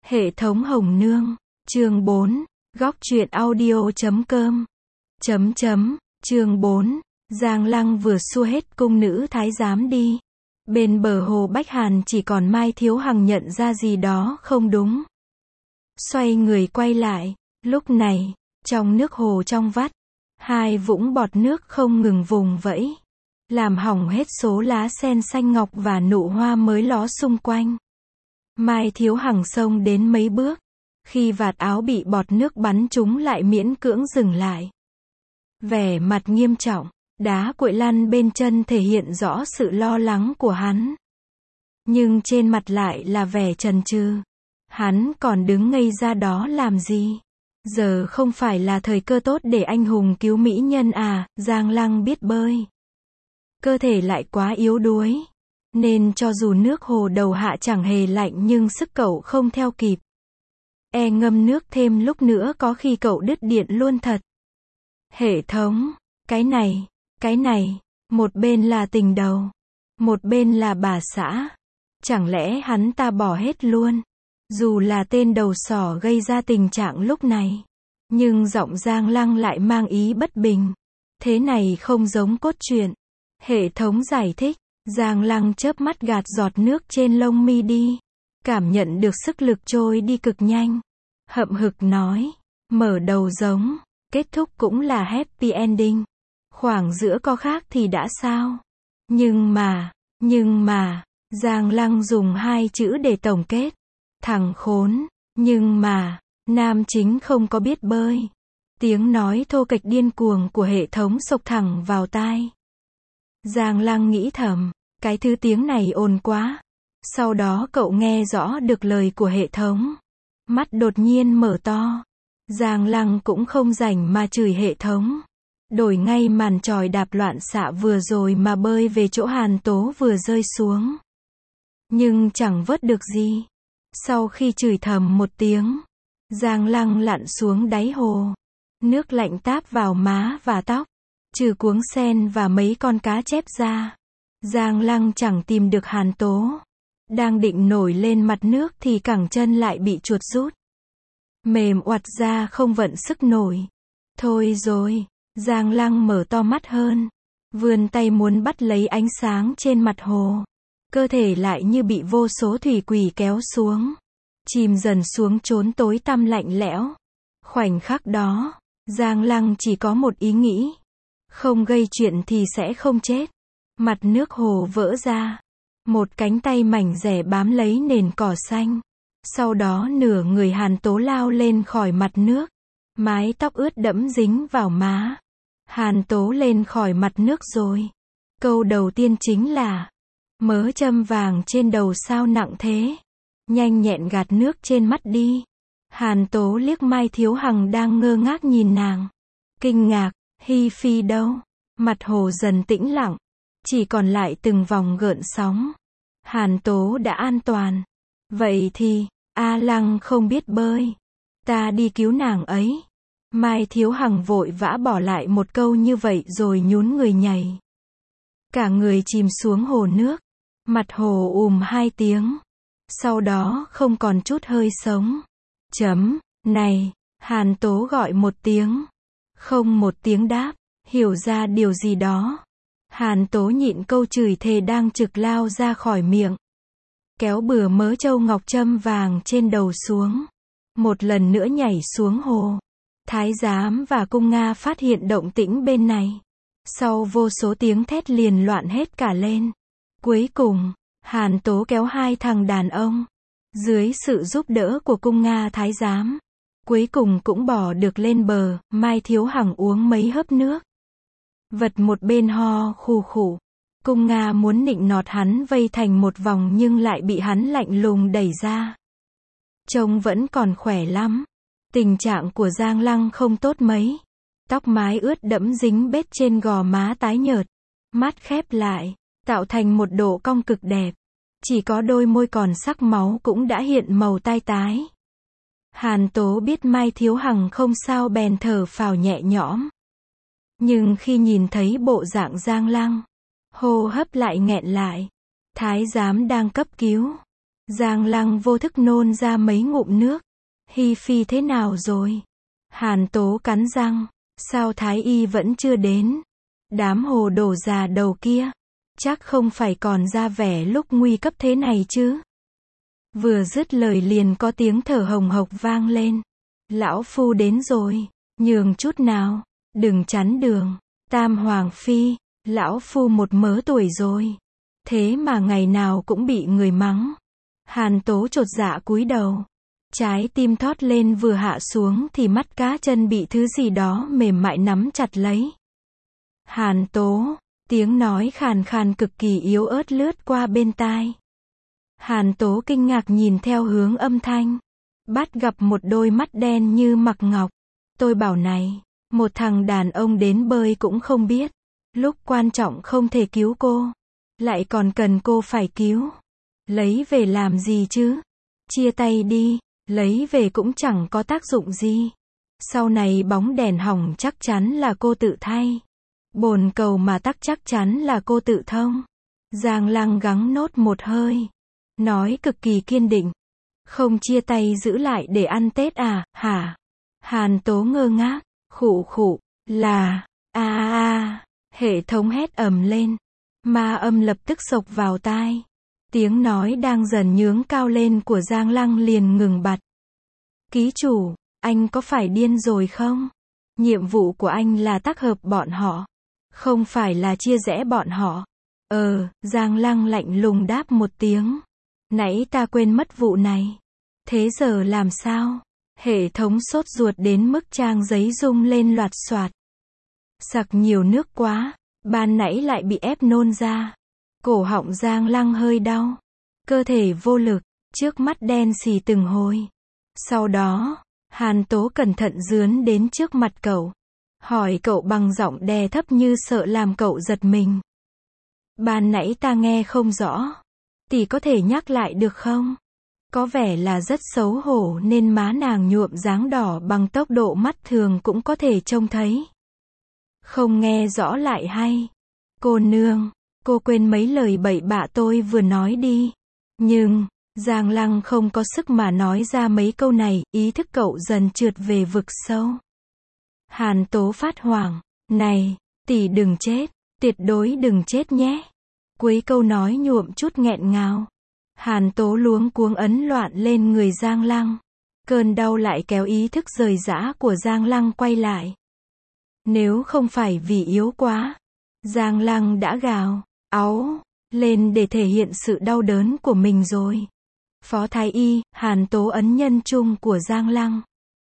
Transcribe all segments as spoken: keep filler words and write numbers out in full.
Hệ thống Hồng Nương, chương bốn, góc truyện audio chấm com, chấm chấm, chương bốn, Giang Lăng vừa xua hết cung nữ thái giám đi. Bên bờ hồ Bách Hàn chỉ còn Mai Thiếu Hằng nhận ra gì đó không đúng. Xoay người quay lại, lúc này, trong nước hồ trong vắt, hai vũng bọt nước không ngừng vùng vẫy, làm hỏng hết số lá sen xanh ngọc và nụ hoa mới ló xung quanh. Mai Thiếu Hằng xông đến mấy bước, khi vạt áo bị bọt nước bắn trúng lại miễn cưỡng dừng lại. Vẻ mặt nghiêm trọng, đá cuội lăn bên chân thể hiện rõ sự lo lắng của hắn. Nhưng trên mặt lại là vẻ chần chừ. Hắn còn đứng ngây ra đó làm gì? Giờ không phải là thời cơ tốt để anh hùng cứu mỹ nhân à? Giang Lăng biết bơi, cơ thể lại quá yếu đuối, nên cho dù nước hồ đầu hạ chẳng hề lạnh nhưng sức cậu không theo kịp. E ngâm nước thêm lúc nữa có khi cậu đứt điện luôn thật. Hệ thống, cái này, cái này, một bên là tình đầu, một bên là bà xã. Chẳng lẽ hắn ta bỏ hết luôn? Dù là tên đầu sỏ gây ra tình trạng lúc này, nhưng giọng Giang Lăng lại mang ý bất bình. Thế này không giống cốt truyện. Hệ thống giải thích. Giang Lăng chớp mắt gạt giọt nước trên lông mi đi, cảm nhận được sức lực trôi đi cực nhanh. Hậm hực nói, mở đầu giống, kết thúc cũng là happy ending. Khoảng giữa có khác thì đã sao? Nhưng mà, nhưng mà, Giang Lăng dùng hai chữ để tổng kết. Thằng khốn, nhưng mà, nam chính không có biết bơi. Tiếng nói thô kệch điên cuồng của hệ thống xộc thẳng vào tai. Giang Lăng nghĩ thầm, cái thứ tiếng này ồn quá. Sau đó cậu nghe rõ được lời của hệ thống. Mắt đột nhiên mở to. Giang Lăng cũng không rảnh mà chửi hệ thống. Đổi ngay màn chòi đạp loạn xạ vừa rồi mà bơi về chỗ Hàn Tố vừa rơi xuống. Nhưng chẳng vớt được gì. Sau khi chửi thầm một tiếng, Giang Lăng lặn xuống đáy hồ. Nước lạnh táp vào má và tóc. Trừ cuống sen và mấy con cá chép ra, Giang Lăng chẳng tìm được Hàn Tố. Đang định nổi lên mặt nước thì cẳng chân lại bị chuột rút. Mềm oặt ra không vận sức nổi. Thôi rồi, Giang Lăng mở to mắt hơn. Vươn tay muốn bắt lấy ánh sáng trên mặt hồ. Cơ thể lại như bị vô số thủy quỷ kéo xuống. Chìm dần xuống chốn tối tăm lạnh lẽo. Khoảnh khắc đó, Giang Lăng chỉ có một ý nghĩ. Không gây chuyện thì sẽ không chết. Mặt nước hồ vỡ ra. Một cánh tay mảnh dẻ bám lấy nền cỏ xanh. Sau đó nửa người Hàn Tố lao lên khỏi mặt nước. Mái tóc ướt đẫm dính vào má. Hàn Tố lên khỏi mặt nước rồi. Câu đầu tiên chính là, mớ châm vàng trên đầu sao nặng thế? Nhanh nhẹn gạt nước trên mắt đi. Hàn Tố liếc Mai Thiếu Hằng đang ngơ ngác nhìn nàng. Kinh ngạc, Hi Phi đâu? Mặt hồ dần tĩnh lặng. Chỉ còn lại từng vòng gợn sóng. Hàn Tố đã an toàn. Vậy thì, A Lăng không biết bơi. Ta đi cứu nàng ấy. Mai Thiếu Hằng vội vã bỏ lại một câu như vậy rồi nhún người nhảy. Cả người chìm xuống hồ nước. Mặt hồ ùm hai tiếng. Sau đó không còn chút hơi sống. Chấm, này, Hàn Tố gọi một tiếng. Không một tiếng đáp. Hiểu ra điều gì đó. Hàn Tố nhịn câu chửi thề đang trực lao ra khỏi miệng. Kéo bừa mớ châu ngọc châm vàng trên đầu xuống. Một lần nữa nhảy xuống hồ. Thái giám và cung Nga phát hiện động tĩnh bên này. Sau vô số tiếng thét liền loạn hết cả lên. Cuối cùng, Hàn Tố kéo hai thằng đàn ông. Dưới sự giúp đỡ của cung Nga thái giám. Cuối cùng cũng bỏ được lên bờ. Mai Thiếu Hằng uống mấy hớp nước. Vật một bên ho khù khủ. Cung Nga muốn nịnh nọt hắn vây thành một vòng nhưng lại bị hắn lạnh lùng đẩy ra. Trông vẫn còn khỏe lắm. Tình trạng của Giang Lăng không tốt mấy. Tóc mái ướt đẫm dính bết trên gò má tái nhợt. Mắt khép lại, tạo thành một độ cong cực đẹp. Chỉ có đôi môi còn sắc máu cũng đã hiện màu tai tái. Hàn Tố biết Mai Thiếu Hằng không sao bèn thở phào nhẹ nhõm. Nhưng khi nhìn thấy bộ dạng Giang Lăng, hô hấp lại nghẹn lại. Thái giám đang cấp cứu. Giang Lăng vô thức nôn ra mấy ngụm nước. Hi Phi thế nào rồi? Hàn Tố cắn răng. Sao Thái Y vẫn chưa đến? Đám hồ đồ già đầu kia. Chắc không phải còn ra vẻ lúc nguy cấp thế này chứ? Vừa dứt lời liền có tiếng thở hồng hộc vang lên. Lão phu đến rồi. Nhường chút nào. Đừng chắn đường. Tam Hoàng Phi. Lão phu một mớ tuổi rồi. Thế mà ngày nào cũng bị người mắng. Hàn Tố chột dạ cúi đầu. Trái tim thót lên vừa hạ xuống thì mắt cá chân bị thứ gì đó mềm mại nắm chặt lấy. Hàn Tố, tiếng nói khàn khàn cực kỳ yếu ớt lướt qua bên tai. Hàn Tố kinh ngạc nhìn theo hướng âm thanh. Bắt gặp một đôi mắt đen như mặc ngọc. Tôi bảo này, một thằng đàn ông đến bơi cũng không biết. Lúc quan trọng không thể cứu cô. Lại còn cần cô phải cứu. Lấy về làm gì chứ? Chia tay đi. Lấy về cũng chẳng có tác dụng gì. Sau này bóng đèn hỏng chắc chắn là cô tự thay. Bồn cầu mà tắc chắc chắn là cô tự thông. Giang Lăng gắng nốt một hơi. Nói cực kỳ kiên định. Không chia tay giữ lại để ăn Tết à, hả? Hàn Tố ngơ ngác. Khụ khụ. Là. a a a. Hệ thống hét ầm lên. Ma âm lập tức xộc vào tai. Tiếng nói đang dần nhướng cao lên của Giang Lăng liền ngừng bặt. Ký chủ, anh có phải điên rồi không? Nhiệm vụ của anh là tác hợp bọn họ. Không phải là chia rẽ bọn họ. Ờ, Giang Lăng lạnh lùng đáp một tiếng. Nãy ta quên mất vụ này. Thế giờ làm sao? Hệ thống sốt ruột đến mức trang giấy rung lên loạt soạt. Sặc nhiều nước quá, ban nãy lại bị ép nôn ra. Cổ họng Giang Lăng hơi đau. Cơ thể vô lực, trước mắt đen xì từng hồi. Sau đó, Hàn Tố cẩn thận dướn đến trước mặt cậu. Hỏi cậu bằng giọng đè thấp như sợ làm cậu giật mình. Ban nãy ta nghe không rõ. Tỷ có thể nhắc lại được không? Có vẻ là rất xấu hổ nên má nàng nhuộm dáng đỏ bằng tốc độ mắt thường cũng có thể trông thấy. Không nghe rõ lại hay. Cô nương, cô quên mấy lời bậy bạ tôi vừa nói đi. Nhưng, Giang Lăng không có sức mà nói ra mấy câu này, ý thức cậu dần trượt về vực sâu. Hàn Tố phát hoảng. Này, tỷ đừng chết, tuyệt đối đừng chết nhé. Cuối câu nói nhuộm chút nghẹn ngào. Hàn Tố luống cuống ấn loạn lên người Giang Lăng. Cơn đau lại kéo ý thức rời rã của Giang Lăng quay lại. Nếu không phải vì yếu quá, Giang Lăng đã gào, áu, lên để thể hiện sự đau đớn của mình rồi. Phó Thái Y, Hàn Tố ấn nhân trung của Giang Lăng.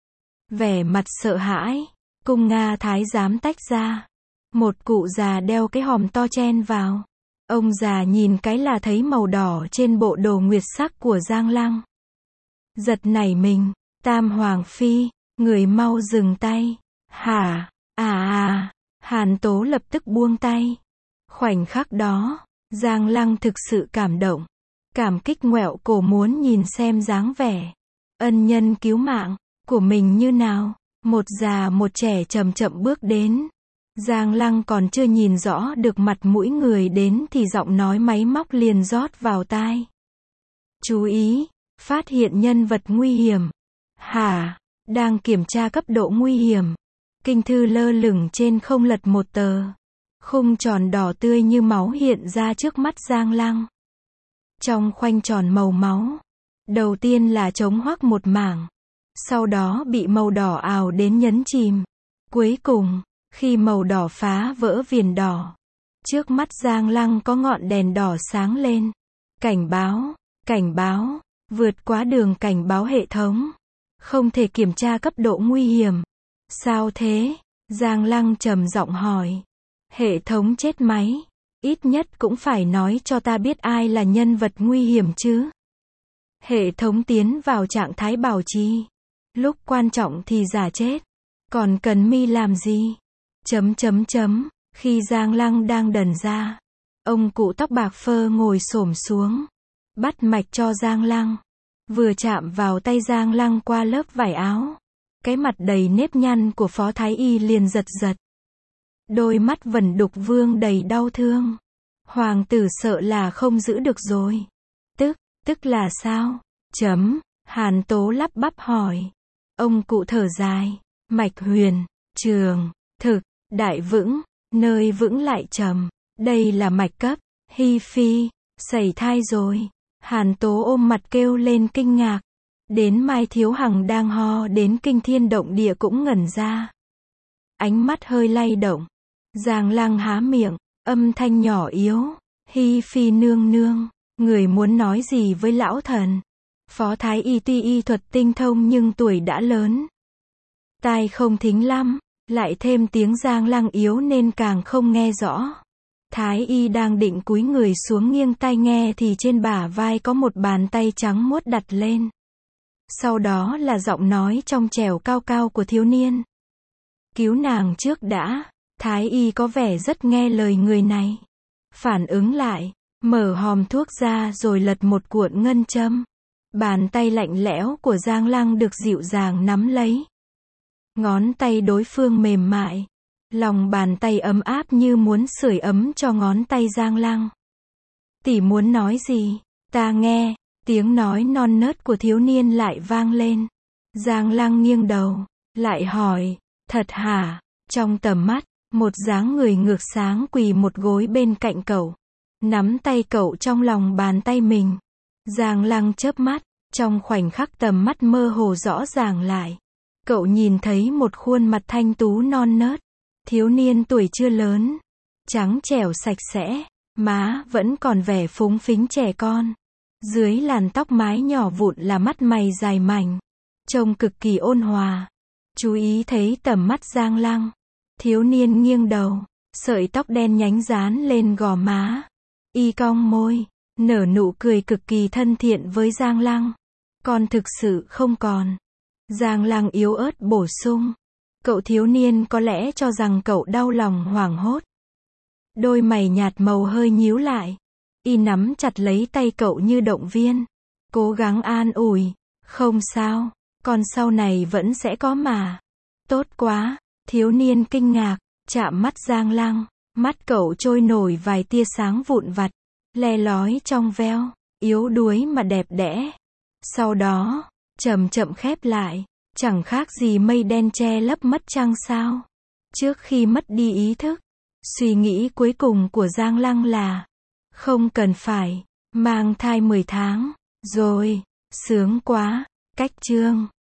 Vẻ mặt sợ hãi, cung Nga Thái giám tách ra. Một cụ già đeo cái hòm to chen vào. Ông già nhìn cái là thấy màu đỏ trên bộ đồ nguyệt sắc của Giang Lăng. Giật nảy mình, Tam Hoàng Phi, người mau dừng tay. Hả, à à, Hàn Tố lập tức buông tay. Khoảnh khắc đó, Giang Lăng thực sự cảm động. Cảm kích ngoẹo cổ muốn nhìn xem dáng vẻ ân nhân cứu mạng của mình như nào. Một già một trẻ chậm chậm bước đến. Giang Lăng còn chưa nhìn rõ được mặt mũi người đến thì giọng nói máy móc liền rót vào tai. Chú ý, phát hiện nhân vật nguy hiểm. Hả, đang kiểm tra cấp độ nguy hiểm. Kinh thư lơ lửng trên không lật một tờ. Khung tròn đỏ tươi như máu hiện ra trước mắt Giang Lăng. Trong khoanh tròn màu máu, đầu tiên là trống hoác một mảng. Sau đó bị màu đỏ ào đến nhấn chìm. Cuối cùng, khi màu đỏ phá vỡ viền đỏ, trước mắt Giang Lăng có ngọn đèn đỏ sáng lên. Cảnh báo, cảnh báo, vượt quá đường cảnh báo hệ thống. Không thể kiểm tra cấp độ nguy hiểm. Sao thế? Giang Lăng trầm giọng hỏi. Hệ thống chết máy. Ít nhất cũng phải nói cho ta biết ai là nhân vật nguy hiểm chứ. Hệ thống tiến vào trạng thái bảo trì. Lúc quan trọng thì giả chết. Còn cần mi làm gì? Chấm chấm chấm. Khi Giang Lăng đang đần ra, ông cụ tóc bạc phơ ngồi xổm xuống. Bắt mạch cho Giang Lăng. Vừa chạm vào tay Giang Lăng qua lớp vải áo. Cái mặt đầy nếp nhăn của Phó Thái Y liền giật giật. Đôi mắt vẩn đục vương đầy đau thương. Hoàng tử sợ là không giữ được rồi. Tức, Tức là sao? Chấm, Hàn Tố lắp bắp hỏi. Ông cụ thở dài, mạch huyền, trường, thực, đại vững, nơi vững lại trầm. Đây là mạch cấp, Hi Phi, sẩy thai rồi. Hàn Tố ôm mặt kêu lên kinh ngạc. Đến Mai Thiếu Hằng đang ho đến kinh thiên động địa cũng ngẩn ra. Ánh mắt hơi lay động. Giang Lăng há miệng, âm thanh nhỏ yếu. Hi Phi nương nương, người muốn nói gì với lão thần? Phó Thái Y tuy y thuật tinh thông nhưng tuổi đã lớn. Tai không thính lắm, lại thêm tiếng Giang Lăng yếu nên càng không nghe rõ. Thái Y đang định cúi người xuống nghiêng tai nghe thì trên bả vai có một bàn tay trắng muốt đặt lên. Sau đó là giọng nói trong trẻo cao cao của thiếu niên. Cứu nàng trước đã. Thái Y có vẻ rất nghe lời người này. Phản ứng lại, mở hòm thuốc ra rồi lật một cuộn ngân châm. Bàn tay lạnh lẽo của Giang Lăng được dịu dàng nắm lấy. Ngón tay đối phương mềm mại. Lòng bàn tay ấm áp như muốn sưởi ấm cho ngón tay Giang Lăng. Tỷ muốn nói gì? Ta nghe. Tiếng nói non nớt của thiếu niên lại vang lên. Giang Lăng nghiêng đầu, lại hỏi, thật hả? Trong tầm mắt, một dáng người ngược sáng quỳ một gối bên cạnh cậu. Nắm tay cậu trong lòng bàn tay mình. Giang Lăng chớp mắt, trong khoảnh khắc tầm mắt mơ hồ rõ ràng lại. Cậu nhìn thấy một khuôn mặt thanh tú non nớt. Thiếu niên tuổi chưa lớn. Trắng trẻo sạch sẽ, má vẫn còn vẻ phúng phính trẻ con. Dưới làn tóc mái nhỏ vụn là mắt mày dài mảnh. Trông cực kỳ ôn hòa. Chú ý thấy tầm mắt Giang Lăng. Thiếu niên nghiêng đầu, sợi tóc đen nhánh dán lên gò má. Y cong môi, nở nụ cười cực kỳ thân thiện với Giang Lăng. Con thực sự không còn. Giang Lăng yếu ớt bổ sung. Cậu thiếu niên có lẽ cho rằng cậu đau lòng hoảng hốt. Đôi mày nhạt màu hơi nhíu lại. Y nắm chặt lấy tay cậu như động viên. Cố gắng an ủi. Không sao, con sau này vẫn sẽ có mà. Tốt quá. Thiếu niên kinh ngạc, chạm mắt Giang Lăng. Mắt cậu trôi nổi vài tia sáng vụn vặt. Le lói trong veo. Yếu đuối mà đẹp đẽ. Sau đó, chậm chậm khép lại. Chẳng khác gì mây đen che lấp mất trăng sao. Trước khi mất đi ý thức, suy nghĩ cuối cùng của Giang Lăng là không cần phải mang thai mười tháng. Rồi, sướng quá. Cách chương